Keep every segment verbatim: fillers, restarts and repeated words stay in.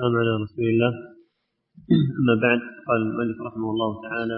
السلام على رسول الله. أما بعد، قال المؤلف رحمه الله تعالى: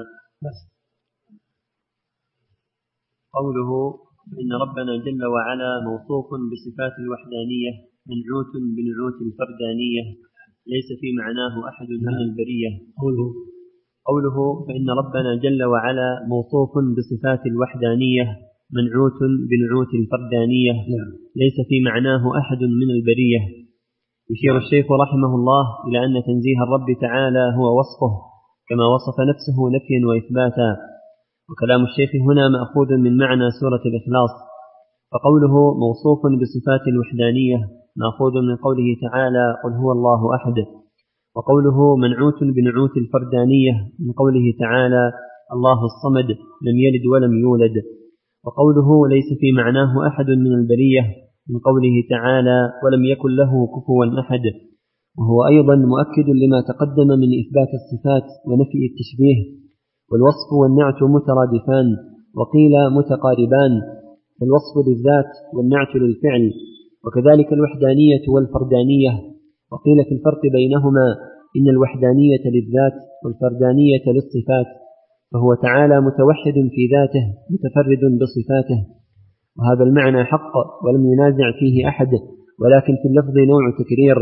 قوله: إن ربنا جل وعلا موصوف بصفات الوحدانية منعوت بنعوت الفردانية ليس في معناه أحد من البرية. قوله قوله فإن ربنا جل وعلا موصوف بصفات الوحدانية منعوت بنعوت الفردانية ليس في معناه أحد من البرية. يشير الشيخ رحمه الله إلى أن تنزيه الرب تعالى هو وصفه كما وصف نفسه نفيا وإثباتا، وكلام الشيخ هنا مأخوذ من معنى سورة الإخلاص، فقوله موصوف بصفات الوحدانية مأخوذ من قوله تعالى: قل هو الله أحد، وقوله منعوت بنعوت الفردانية من قوله تعالى: الله الصمد لم يلد ولم يولد، وقوله ليس في معناه أحد من البرية من قوله تعالى: ولم يكن له كفوا أحد، وهو أيضا مؤكد لما تقدم من إثبات الصفات ونفي التشبيه، والوصف والنعت مترادفان وقيل متقاربان، فالوصف للذات والنعت للفعل، وكذلك الوحدانية والفردانية، وقيل في الفرق بينهما إن الوحدانية للذات والفردانية للصفات، فهو تعالى متوحد في ذاته متفرد بصفاته، وهذا المعنى حق ولم ينازع فيه أحد، ولكن في اللفظ نوع تكرير.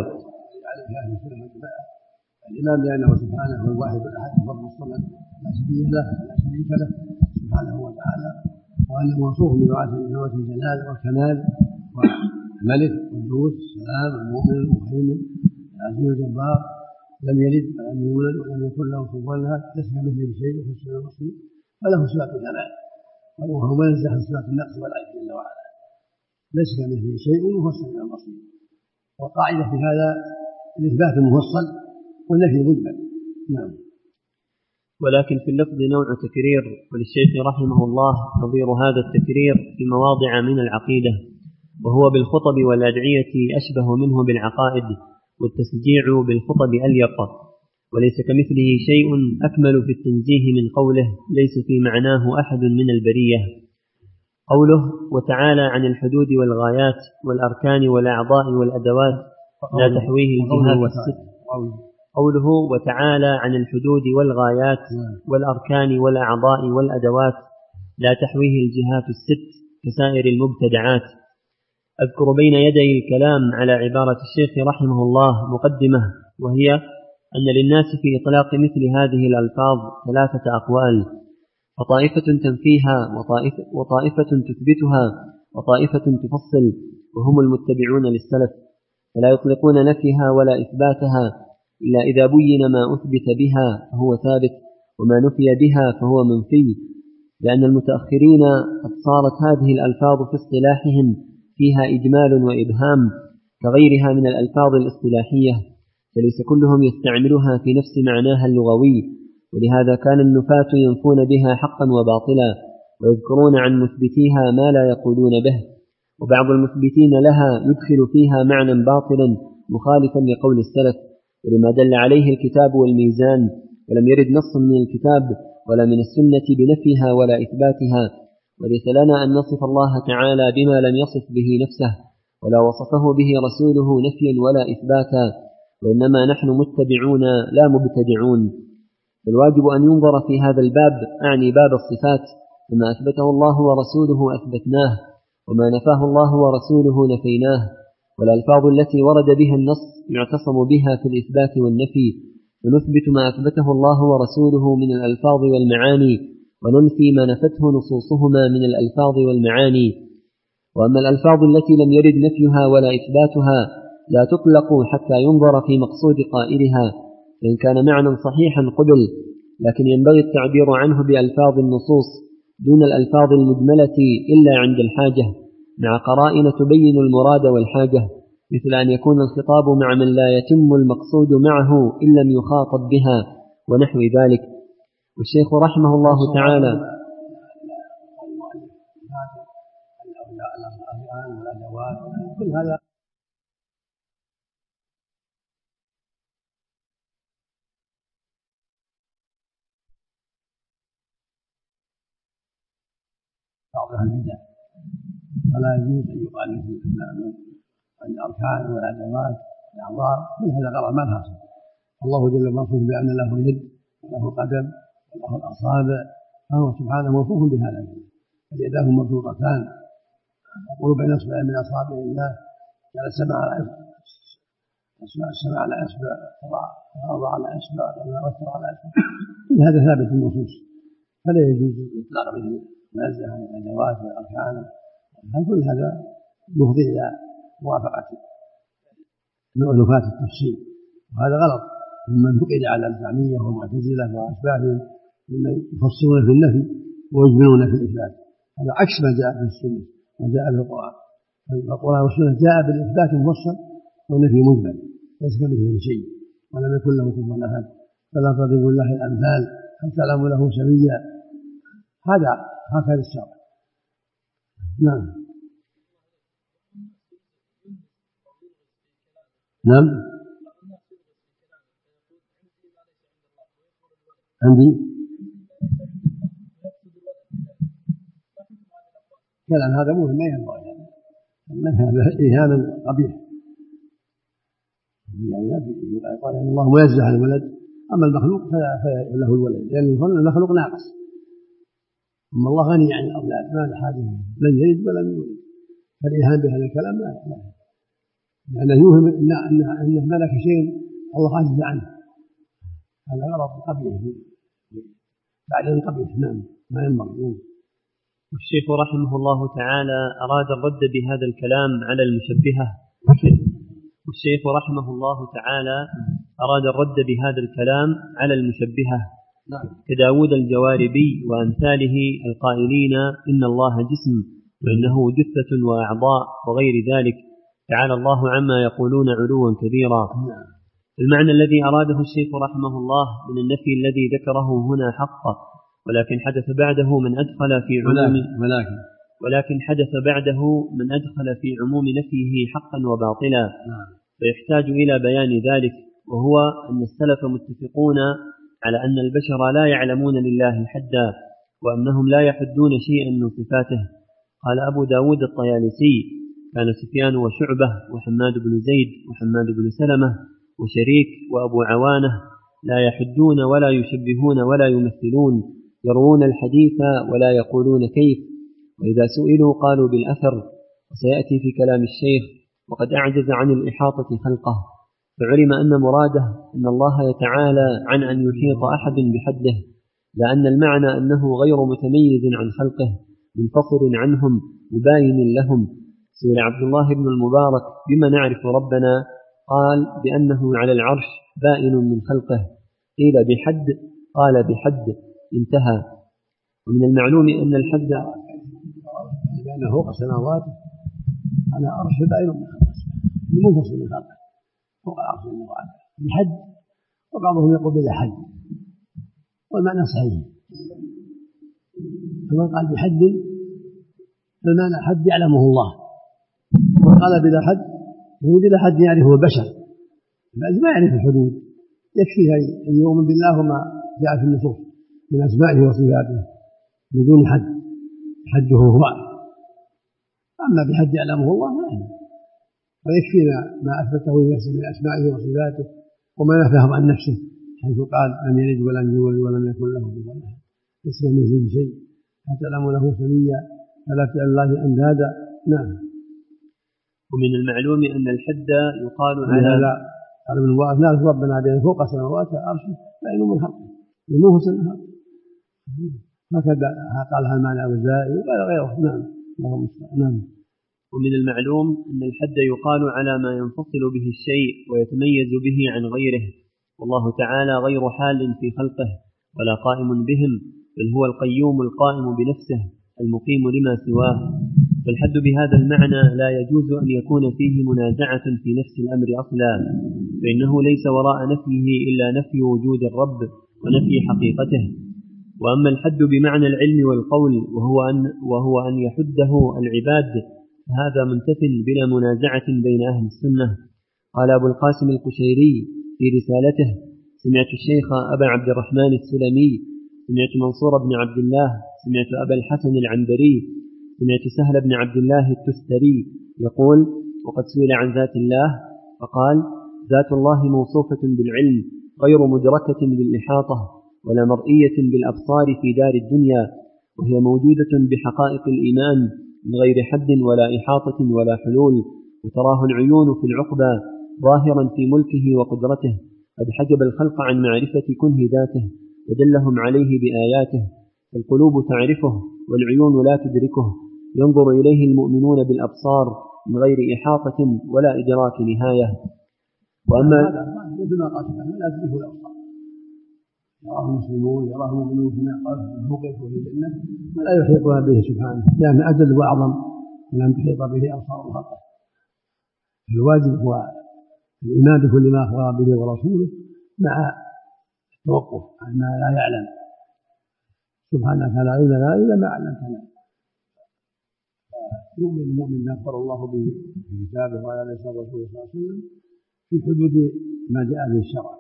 الإمام لأنه سبحانه هو الواحد الأحد الفرد الصمد لا شبيه له لا شريك له سبحانه وتعالى، وأنه موصوف بنعوت الجلال والكمال والملك والقدوس السلام المؤمن المهيمن العزيز الجبار، لم يلد ولم يولد ولم يكن له كفوا أحد، ليس كمثله شيء وهو السميع البصير، وله صفات الكمال وهو منزه عن صفات النقص والعجز جل وعلا، ليس كمثله شيء وهو السميع البصير. والقاعدة في هذا الإثبات المفصل والنفي المجمل. نعم. ولكن في اللفظ نوع تكرير، وللشيخ رحمه الله نظير هذا التكرير في مواضع من العقيدة، وهو بالخطب والأدعية أشبه منه بالعقائد، والتسجيع بالخطب أليق، وليس كمثله شيء أكمل في التنزيه من قوله ليس في معناه أحد من البرية. قوله وتعالى عن الحدود والغايات والأركان والأعضاء والأدوات لا تحويه الجهات الست. قوله وتعالى عن الحدود والغايات والأركان والأعضاء والأدوات لا تحويه الجهات الست كسائر المبتدعات. أذكر بين يدي الكلام على عبارة الشيخ رحمه الله مقدمة، وهي أن للناس في إطلاق مثل هذه الألفاظ ثلاثة أقوال: فطائفة تنفيها وطائفة, وطائفة تثبتها وطائفة تفصل، وهم المتبعون للسلف، فلا يطلقون نفيها ولا إثباتها إلا إذا بين ما أثبت بها فهو ثابت، وما نفي بها فهو منفي، لأن المتأخرين قد صارت هذه الألفاظ في اصطلاحهم فيها إجمال وإبهام كغيرها من الألفاظ الاصطلاحية، فليس كلهم يستعملها في نفس معناها اللغوي، ولهذا كان النفاة ينفون بها حقا وباطلا، ويذكرون عن مثبتيها ما لا يقولون به، وبعض المثبتين لها يدخل فيها معنى باطلا مخالفا لقول السلف، ولما دل عليه الكتاب والميزان، ولم يرد نص من الكتاب ولا من السنة بنفيها ولا إثباتها، وليس لنا أن نصف الله تعالى بما لم يصف به نفسه ولا وصفه به رسوله نفيا ولا إثباتا، وإنما نحن متبعون لا مبتدعون. فالواجب أن ينظر في هذا الباب، أعني باب الصفات، فما أثبته الله ورسوله أثبتناه، وما نفاه الله ورسوله نفيناه، والألفاظ التي ورد بها النص يعتصم بها في الإثبات والنفي، ونثبت ما أثبته الله ورسوله من الألفاظ والمعاني، وننفي ما نفته نصوصهما من الألفاظ والمعاني. وأما الألفاظ التي لم يرد نفيها ولا إثباتها لا تطلق حتى ينظر في مقصود قائلها، فإن كان معنى صحيحا قبل، لكن ينبغي التعبير عنه بألفاظ النصوص دون الألفاظ المجملة إلا عند الحاجة، مع قرائن تبين المراد والحاجة، مثل أن يكون الخطاب مع من لا يتم المقصود معه إن لم يخاطب بها ونحو ذلك. والشيخ رحمه الله تعالى كل هذا بعض أهل البدع، ولا يجوز أن يقال مثل الأركان والأدوات الأعضاء من هذا غرض ما الحاصل. الله جل موصوف بأن له يد وله قدم وله الأصابع، فهو سبحانه موصوف بهذا، فاليداه مبسوطتان يقول بين اصبع من اصابع الله، جعل السماء على اصبع، السماء على اصبع، الارض على اصبع، والسر على اصبع، كل هذا ثابت في النصوص، فلا يجوز اطلاق مثل منزه عن الادوات والاركان، كل هذا يفضي الى موافقه نفاة التفصيل، وهذا غلط ممن فقد على الجهمية والمعتزلة واشباههم ممن يفصلون في النفي ويجملون في الاثبات، هذا عكس ما جاء في السنه وجاء في القرآن. القرآن والسنة جاء بالإثبات المفصل والنفي مجمل، ليس كمثله شيء ولم يكن له كفوا أحد، فلا تضربوا الله الأمثال هل تعلموا له سميا، هذا هكذا الشرع. نعم نعم عندي كلام هذا مهم ما ينبغي، من هذا إيهام قبيح، يعني قال إن الله منزه عن الولد، أما المخلوق فله الولد لأن يعني المخلوق ناقص، أما الله غني عن الأولاد ما له حاجة، لن يلد ولم يولد، فالإيهام بهذا الكلام لا لا لأنه يوهم أنه ملك شيء الله عجز عنه، هذا غلط قبيح بعدين قبيح. نعم ما ينبغي. والشيخ رحمه الله تعالى أراد الرد بهذا الكلام على المشبهة والشيخ رحمه الله تعالى أراد الرد بهذا الكلام على المشبهة كداود الجواربي وأمثاله القائلين إن الله جسم وإنه جثة وأعضاء وغير ذلك، تعالى الله عما يقولون علوا كبيرا. المعنى الذي أراده الشيخ رحمه الله من النفي الذي ذكره هنا حق، ولكن حدث بعده من أدخل في عموم ولكن, ولكن حدث بعده من أدخل في عموم نفيه حقا وباطلا، فيحتاج إلى بيان ذلك، وهو أن السلف متفقون على أن البشر لا يعلمون لله حدا، وأنهم لا يحدون شيئا من صفاته. قال أبو داود الطيالسي: كان سفيان وشعبة وحماد بن زيد وحماد بن سلمة وشريك وأبو عوانة لا يحدون ولا يشبهون ولا يمثلون، يروون الحديث ولا يقولون كيف، وإذا سئلوا قالوا بالأثر. وسيأتي في كلام الشيخ: وقد أعجز عن الإحاطة خلقه، فعلم أن مراده أن الله يتعالى عن أن يحيط أحد بحده، لأن المعنى أنه غير متميز عن خلقه منفصل عنهم مباين لهم. سئل عبد الله بن المبارك: بما نعرف ربنا؟ قال: بأنه على العرش بائن من خلقه. قيل: بحد؟ قال: بحد. انتهى. ومن المعلوم أن الحد لأنه فوق السماوات على عرش بائن من خلقه منفصل من خلقه فوق العرش بحد، وبعضهم يقول بلا حد، والمعنى صحيح. فمن قال بحد فالمعنى حد يعلمه الله، ومن قال بلا حد يعني بلا حد يعرفه البشر، البشر ما يعرف الحدود، يكفي أن يؤمن بالله وما جاء في النصوص من أسمائه وصفاته بدون حد، حده هو، أما بحد يعلمه الله ما يعلم، ويكفينا ما أثبته لنفسه من أسمائه وصفاته وما نفاه عن نفسه، حيث قال: لم يلد ولم يولد ولم يكن له كفوا أحد، ليس كمثله شيء، فتعلم له سميا فلا تجعل الله أندادا. نعم. ومن المعلوم أن الحد يقال على هذا قال ابن المبارك: نعرف ربنا بين فوق السماوات عرشه بائن من خلقه منفصل من خلقه، هكذا قالها المعنى الأوزاعي وقال غيره. نعم. اللهم نعم. ومن المعلوم أن الحد يقال على ما ينفصل به الشيء ويتميز به عن غيره، والله تعالى غير حال في خلقه ولا قائم بهم، بل هو القيوم القائم بنفسه المقيم لما سواه. فالحد بهذا المعنى لا يجوز أن يكون فيه منازعة في نفس الأمر أصلا، فإنه ليس وراء نفيه إلا نفي وجود الرب ونفي حقيقته. وأما الحد بمعنى العلم والقول وهو أن, وهو أن يحده العباد، هذا منتف بلا منازعة بين أهل السنة. قال أبو القاسم القشيري في رسالته: سمعت الشيخ أبا عبد الرحمن السلمي، سمعت منصور بن عبد الله، سمعت أبا الحسن العنبري، سمعت سهل بن عبد الله التستري يقول: وقد سئل عن ذات الله فقال: ذات الله موصوفة بالعلم غير مدركة بالإحاطة ولا مرئية بالأبصار في دار الدنيا، وهي موجودة بحقائق الإيمان من غير حد ولا إحاطة ولا حلول، وتراه العيون في العقبى ظاهرا في ملكه وقدرته، قد حجب الخلق عن معرفة كنه ذاته ودلهم عليه بآياته، القلوب تعرفه والعيون لا تدركه، ينظر إليه المؤمنون بالأبصار من غير إحاطة ولا إدراك نهاية. وأما مثل ما قال لا تدركه الأبصار، يراه المسلمون يراه المؤمنون فيما قال فوقه في الجنة ولا يحيطون به سبحانه، لأن أجل وأعظم من أن تحيط به أبصار الخلق. الواجب هو الإيمان بكل ما أخبر به ورسوله مع التوقف عن ما لا يعلم، سبحانك لا علم لنا إلا ما علمتنا. يؤمن المؤمن ما أخبر الله به في كتابه وعلى لسان رسوله صلى الله عليه وسلم في حدود ما جاء به الشرع.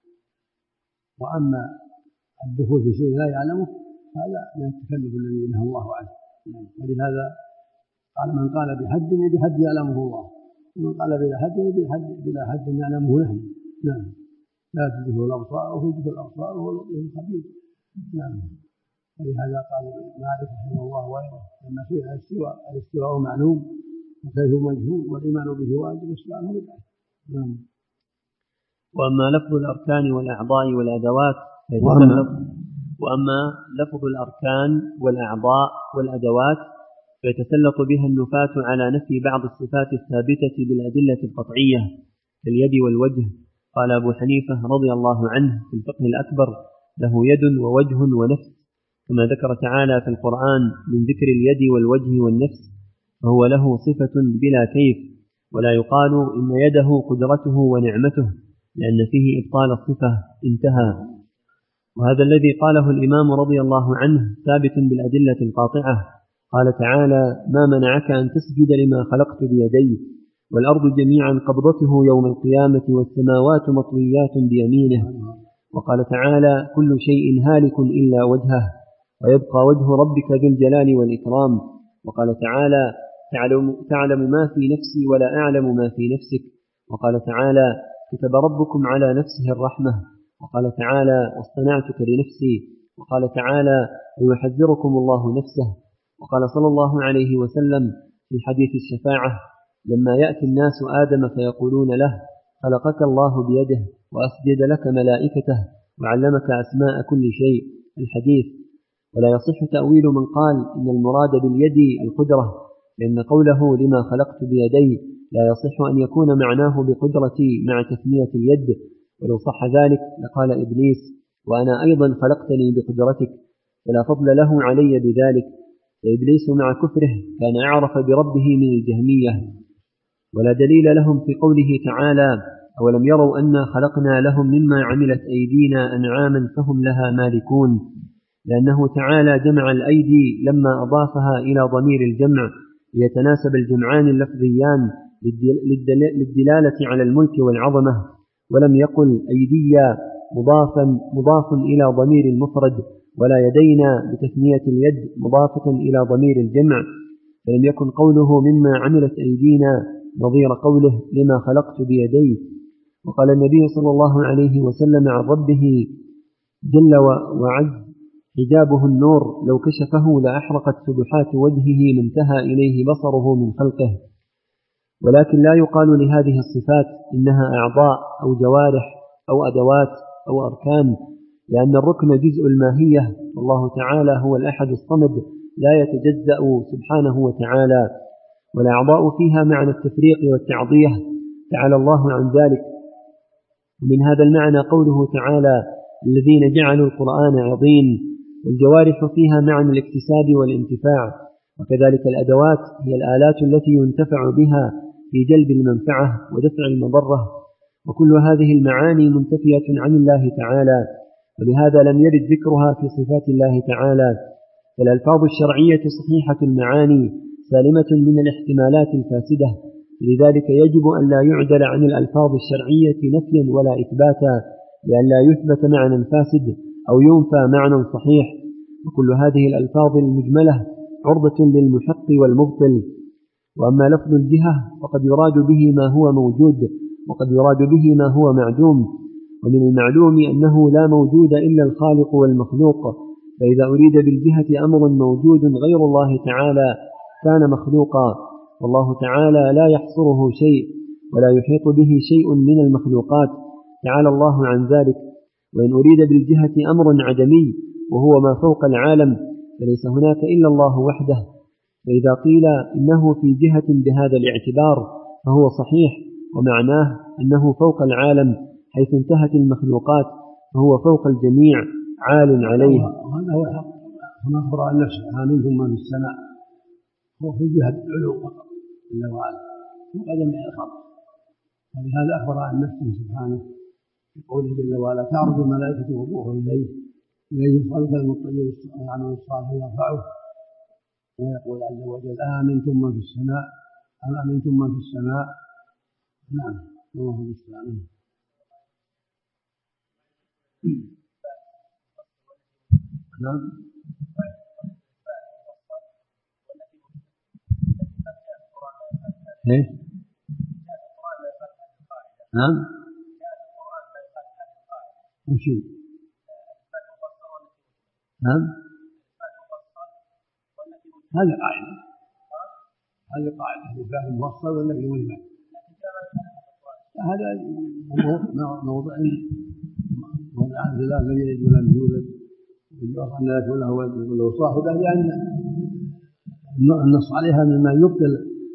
وأما الدخول في شيء لا يعلمه هذا من التكلف الذي نهى الله عنه، ولهذا قال من قال بحد بحد يعلمه الله، ومن قال بلا حد بلا حد يعلمه نحن. نعم، لا تدركه الأبصار وهو يدرك الأبصار وهو اللطيف الخبير. نعم، ولهذا قال مالك رحمه الله وغيره لما سئل عن الاستواء الاستواء معلوم وكيف مجهول والإيمان به واجب والسؤال بدعة. نعم. وأما لفظ الأركان والأعضاء والأدوات فيتسلط وأما لفظ الأركان والأعضاء والأدوات فيتسلط بها النفاة على نفي بعض الصفات الثابتة بالأدلة القطعية كاليد والوجه. قال أبو حنيفة رضي الله عنه في الفقه الأكبر له يد ووجه ونفس، كما ذكر تعالى في القرآن من ذكر اليد والوجه والنفس، فهو له صفة بلا كيف، ولا يقال إن يده قدرته ونعمته لأن فيه إبطال الصفة. انتهى. وهذا الذي قاله الإمام رضي الله عنه ثابت بالأدلة القاطعة. قال تعالى ما منعك أن تسجد لما خلقت بيدي والأرض جميعا قبضته يوم القيامة والسماوات مطويات بيمينه. وقال تعالى كل شيء هالك إلا وجهه ويبقى وجه ربك ذو الجلال والإكرام. وقال تعالى تعلم, تعلم ما في نفسي ولا أعلم ما في نفسك. وقال تعالى كتب ربكم على نفسه الرحمة. وقال تعالى واصطنعتك لنفسي. وقال تعالى ويحذركم الله نفسه. وقال صلى الله عليه وسلم في حديث الشفاعة لما يأتي الناس آدم فيقولون له خلقك الله بيده وأسجد لك ملائكته وعلمك أسماء كل شيء الحديث. ولا يصح تأويل من قال إن المراد باليد القدرة، لأن قوله لما خلقت بيدي لا يصح أن يكون معناه بقدرتي مع تثنية اليد، ولو صح ذلك لقال إبليس وأنا أيضا خلقتني بقدرتك، فلا فضل له علي بذلك، فإبليس مع كفره كان أعرف بربه من الجهمية. ولا دليل لهم في قوله تعالى أولم يروا أنا خلقنا لهم مما عملت أيدينا أنعاما فهم لها مالكون، لأنه تعالى جمع الأيدي لما أضافها إلى ضمير الجمع ليتناسب الجمعان اللفظيان للدلالة على الملك والعظمة، ولم يقل أيديا مضافا مضاف إلى ضمير المفرد، ولا يدينا بتثنية اليد مضافة إلى ضمير الجمع، فلم يكن قوله مما عملت أيدينا نظير قوله لما خلقت بيدي. وقال النبي صلى الله عليه وسلم عن ربه جل وعز حجابه النور لو كشفه لأحرقت سبحات وجهه من انتهى إليه بصره من خلقه. ولكن لا يقال لهذه الصفات إنها أعضاء أو جوارح أو أدوات أو أركان، لأن الركن جزء الماهية، والله تعالى هو الأحد الصمد لا يتجزأ سبحانه وتعالى، والأعضاء فيها معنى التفريق والتعضية تعالى الله عن ذلك. ومن هذا المعنى قوله تعالى الذين جعلوا القرآن عظيم، والجوارح فيها معنى الاكتساب والانتفاع، وكذلك الأدوات هي الآلات التي ينتفع بها في جلب المنفعة ودفع المضرة، وكل هذه المعاني منتفية عن الله تعالى، ولهذا لم يرد ذكرها في صفات الله تعالى. فالألفاظ الشرعية صحيحة المعاني سالمة من الاحتمالات الفاسدة، لذلك يجب أن لا يعدل عن الألفاظ الشرعية نفيا ولا إثباتا، لأن لا يثبت معنى فاسد أو ينفى معنى صحيح. وكل هذه الألفاظ المجملة عرضة للمحق والمبطل. وأما لفظ الجهة فقد يراد به ما هو موجود، وقد يراد به ما هو معدوم، ومن المعلوم أنه لا موجود إلا الخالق والمخلوق، فإذا أريد بالجهة أمر موجود غير الله تعالى كان مخلوقا، والله تعالى لا يحصره شيء ولا يحيط به شيء من المخلوقات تعالى الله عن ذلك. وإن أريد بالجهة أمر عدمي وهو ما فوق العالم فليس هناك إلا الله وحده، فإذا قيل إنه في جهة بهذا الاعتبار فهو صحيح، ومعناه أنه فوق العالم حيث انتهت المخلوقات، فهو فوق الجميع عال عليه. وهذا هو الحق كما أخبر عن نفسه: آمنتم من في السماء، هو في جهة العلو فقط جل وعلا فوق جميع الخلق. ولهذا أخبر عن نفسه سبحانه بقوله جل وعلا: تعرض الملائكة والروح إليه إليه يصعد المطيب ويعمل الصالح يرفعه. ويقول عز وجل: آمنتم من في السماء أم أمنتم من في السماء. نعم، الله المستعان. نعم. ايه؟ نعم. وشي؟ نعم. هذه قاعدة، هذه قاعدة الإثبات المفصل والنفي المجمل. هذا موضع موضع لا لم يلد ولم يولد ويجوز أن لا يكون له ولد وله صاحبة، لأن النص عليها مما يبطل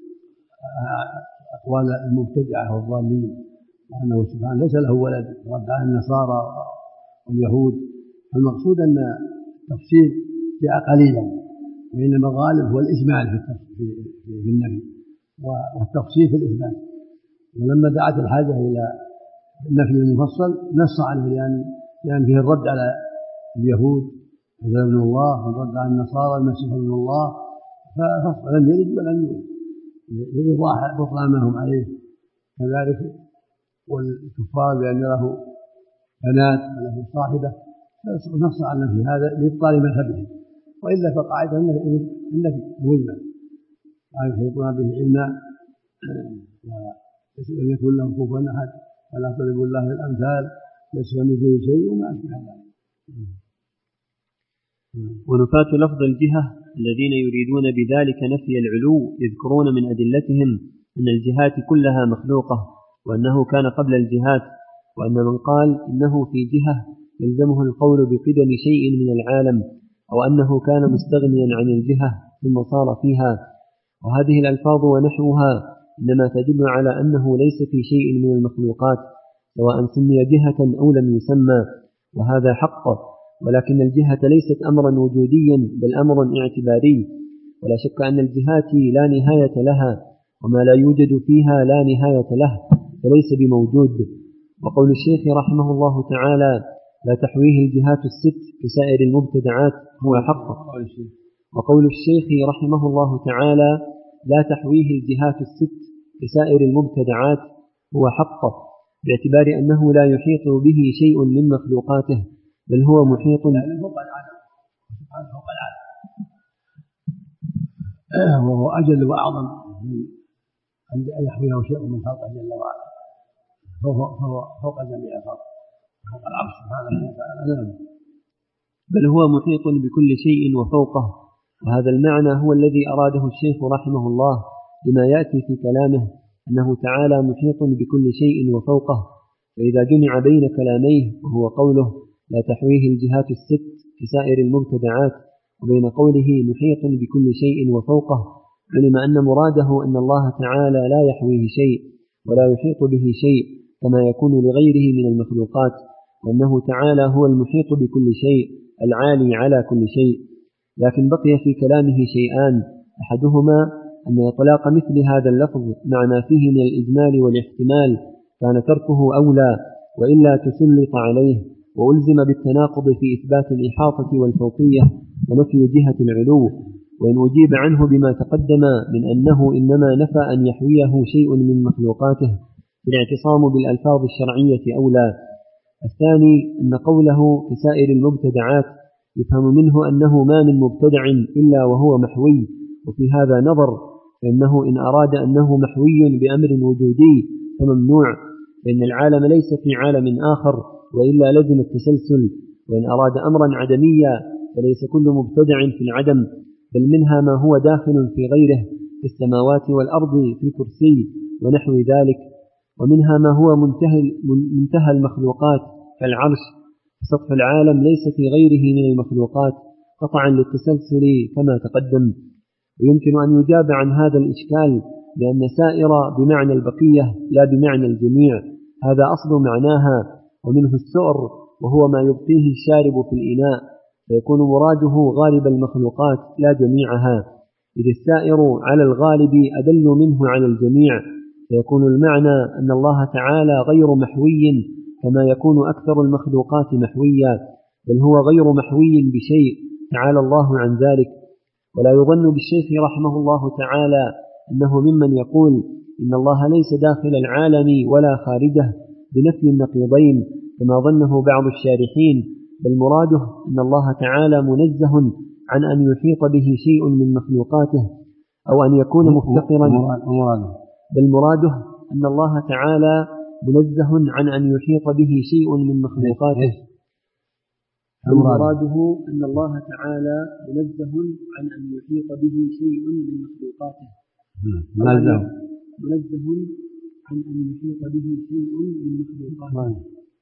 أقوال المبتدعة والضالين، وأنه سبحانه ليس له ولد رد على النصارى واليهود. المقصود أن التفصيل جاء قليلا، وإنما الغالب هو الإجمال في النفي والتفصيل في الإثبات. ولما دعت الحاجة إلى النفي المفصل نص عليه، لأن لأن فيه الرد على اليهود عيسى ابن الله، والرد على النصارى المسيح ابن الله، فلم يلد ولم يولد لإيضاح بطلان ما هم عليه. كذلك والكفار بأن له بنات وله صاحبة نص على النفي هذا لإبطال مذهبهم، وإلا فقاعدة النفي مجمل لا يحيطون به علما ولم يكن له كفوا أحد ولا تضرب الله الأمثال ليس كمثله شيء وما أشبه ذلك. ونفاة لفظ الجهة الذين يريدون بذلك نفي العلو يذكرون من أدلتهم أن الجهات كلها مخلوقة، وأنه كان قبل الجهات، وأن من قال إنه في جهة يلزمه القول بقدم شيء من العالم، أو أنه كان مستغنيا عن الجهة ثم صار فيها. وهذه الألفاظ ونحوها إنما تدل على أنه ليس في شيء من المخلوقات سواء سمي جهة أو لم يسمى، وهذا حق. ولكن الجهة ليست أمرا وجوديا بل أمر اعتباري، ولا شك أن الجهات لا نهاية لها، وما لا يوجد فيها لا نهاية له فليس بموجود. وقول الشيخ رحمه الله تعالى: لا تحويه الجهات الست كسائر المبتدعات هو حق. وقول الشيخ رحمه الله تعالى: لا تحويه الجهات الست كسائر المبتدعات هو حق، باعتبار أنه لا يحيط به شيء من مخلوقاته بل هو محيط فوق العالم فوق العالم، وهو أجل وأعظم أن يحويه شيء من خلقه جل وعلا، فهو فوق جميع الخلق فوق العرش سبحانه وتعالى، بل هو محيط بكل شيء وفوقه. وهذا المعنى هو الذي أراده الشيخ رحمه الله لما يأتي في كلامه أنه تعالى محيط بكل شيء وفوقه. فإذا جمع بين كلاميه وهو قوله لا تحويه الجهات الست كسائر المبتدعات وبين قوله محيط بكل شيء وفوقه، علم أن مراده أن الله تعالى لا يحويه شيء ولا يحيط به شيء كما يكون لغيره من المخلوقات، وأنه تعالى هو المحيط بكل شيء العالي على كل شيء. لكن بقي في كلامه شيئان: أحدهما أن إطلاق مثل هذا اللفظ مع ما فيه من الإجمال والاحتمال كان تركه أولى، وإلا تسلط عليه وألزم بالتناقض في إثبات الإحاطة والفوقية ونفي جهة العلو. وإن أجيب عنه بما تقدم من أنه إنما نفى أن يحويه شيء من مخلوقاته بالاعتصام بالألفاظ الشرعية أولى. الثاني أن قوله كسائر المبتدعات يفهم منه أنه ما من مبتدع إلا وهو محوي، وفي هذا نظر، فإنه إن أراد أنه محوي بأمر وجودي فممنوع، فإن العالم ليس في عالم آخر، وإلا لزم التسلسل. وإن أراد أمرا عدميا فليس كل مبتدع في العدم، بل منها ما هو داخل في غيره في السماوات والأرض في الكرسي ونحو ذلك، ومنها ما هو منتهى, منتهى المخلوقات كالعرش. سطح العالم ليس في غيره من المخلوقات قطعا للتسلسل كما تقدم. ويمكن أن يجاب عن هذا الإشكال بأن سائر بمعنى البقية لا بمعنى الجميع، هذا أصل معناها، ومنه السؤر وهو ما يبقيه الشارب في الإناء، فيكون مراده غالب المخلوقات لا جميعها، إذ السائر على الغالب أدل منه على الجميع، فيكون المعنى أن الله تعالى غير محوي كما يكون أكثر المخلوقات محويا، بل هو غير محوي بشيء تعالى الله عن ذلك. ولا يظن بالشيخ رحمه الله تعالى أنه ممن يقول إن الله ليس داخل العالم ولا خارجه بنفي النقيضين كما ظنه بعض الشارحين، بل مراده أن الله تعالى منزه عن أن يحيط به شيء من مخلوقاته أو أن يكون مفتقرا، بل مراده أن الله تعالى منزه عن أن يحيط به شيء من مخلوقاته بل مراده أن الله تعالى منزه عن أن يحيط به شيء من مخلوقاته منزه منزه عن أن يحيط به شيء من مخلوقاته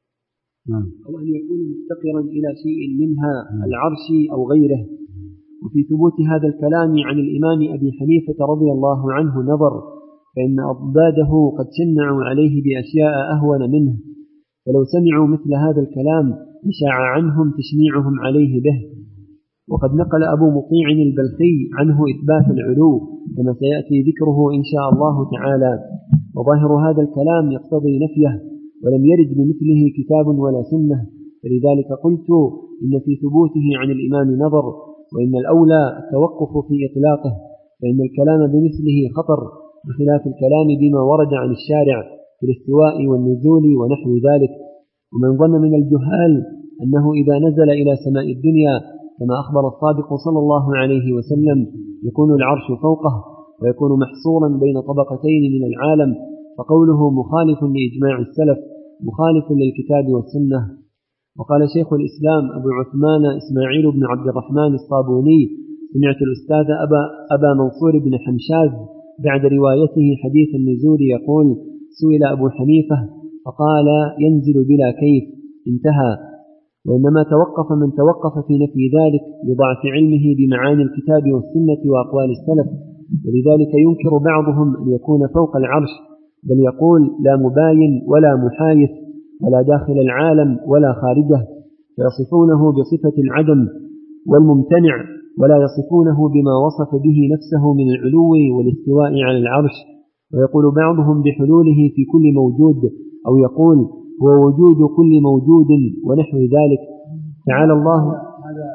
أو أن يكون مفتقرا إلى شيء منها العرش أو غيره. وفي ثبوت هذا الكلام عن الإمام أبي حنيفة رضي الله عنه نظر، فإن أضداده قد شنعوا عليه بأشياء أهون منه، فلو سمعوا مثل هذا الكلام نشاع عنهم تشنيعهم عليه به. وقد نقل أبو مطيع البلخي عنه إثبات العلو كما سيأتي ذكره إن شاء الله تعالى، وظاهر هذا الكلام يقتضي نفيه، ولم يرد بمثله كتاب ولا سنة، فلذلك قلت إن في ثبوته عن الإمام نظر، وإن الأولى التوقف في إطلاقه، فإن الكلام بمثله خطر بخلاف الكلام بما ورد عن الشارع في الاستواء والنزول ونحو ذلك. ومن ظن من الجهال أنه إذا نزل إلى سماء الدنيا كما أخبر الصادق صلى الله عليه وسلم يكون العرش فوقه ويكون محصورا بين طبقتين من العالم، فقوله مخالف لإجماع السلف مخالف للكتاب والسنة. وقال شيخ الإسلام أبو عثمان إسماعيل بن عبد الرحمن الصابوني: سمعت الأستاذ أبا, أبا منصور بن حمشاز بعد روايته حديث النزول يقول: سئل أبو حنيفة فقال: ينزل بلا كيف، انتهى. وإنما توقف من توقف في نفي ذلك لضعف علمه بمعاني الكتاب والسنة وأقوال السلف، ولذلك ينكر بعضهم أن يكون فوق العرش، بل يقول: لا مباين ولا محايث ولا داخل العالم ولا خارجه، فيصفونه بصفة العدم والممتنع، ولا يصفونه بما وصف به نفسه من العلو والاستواء على العرش. ويقول بعضهم بحلوله في كل موجود، أو يقول هو وجود كل موجود ونحو ذلك. تعالى الله. هذا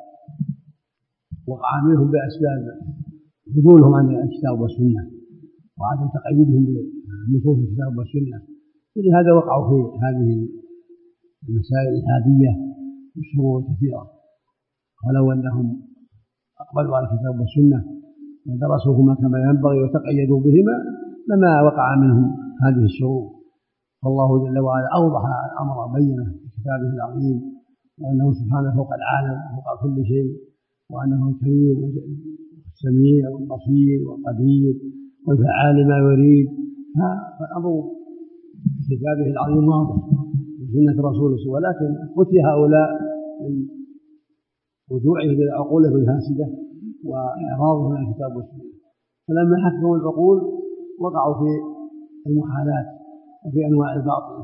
وقع منهم بأسباب فضولهم عن الكتاب والسنة وعدم تقييدهم بنصوص الكتاب والسنة، ولهذا وقعوا في هذه المسائل الهادية والشرور كثيرة. ولو أنهم أقبلوا على الكتاب والسنة ودرسوهما كما ينبغي وتقيدوا بهما لما وقع منهم هذه الشرور. فالله جل وعلا أوضح الأمر بينه في كتابه العظيم، وأنه سبحانه فوق العالم فوق كل شيء، وأنه الكريم والسميع والبصير والقدير والفعال ما يريد. فالأمر في كتابه العظيم واضح وسنة رسوله، ولكن قتل هؤلاء من رجوعهم إلى عقولهم الفاسدة وإعراضهم عن الكتاب والسنة، فلما حكموا العقول وقعوا في المحالات وفي أنواع الباطل.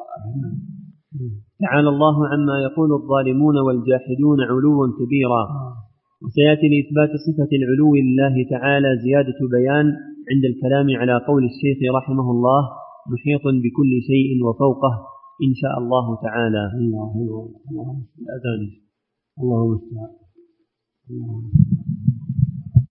تعالى الله عما يقول الظالمون والجاحدون علوا كبيرا. وسيأتي لإثبات صفة العلو لله تعالى زيادة بيان عند الكلام على قول الشيخ رحمه الله: محيط بكل شيء وفوقه، إن شاء الله تعالى. الله الله الله الله الله الله الله الله